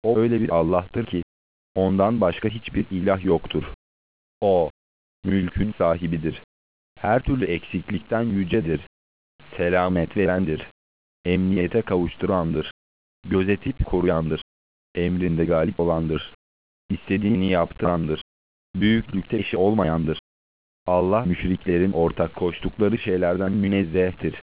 O öyle bir Allah'tır ki, ondan başka hiçbir ilah yoktur. O, mülkün sahibidir. Her türlü eksiklikten yücedir. Selamet verendir. Emniyete kavuşturandır. Gözetip koruyandır. Emrinde galip olandır. İstediğini yaptırandır. Büyüklükte eşi olmayandır. Allah müşriklerin ortak koştukları şeylerden münezzehtir.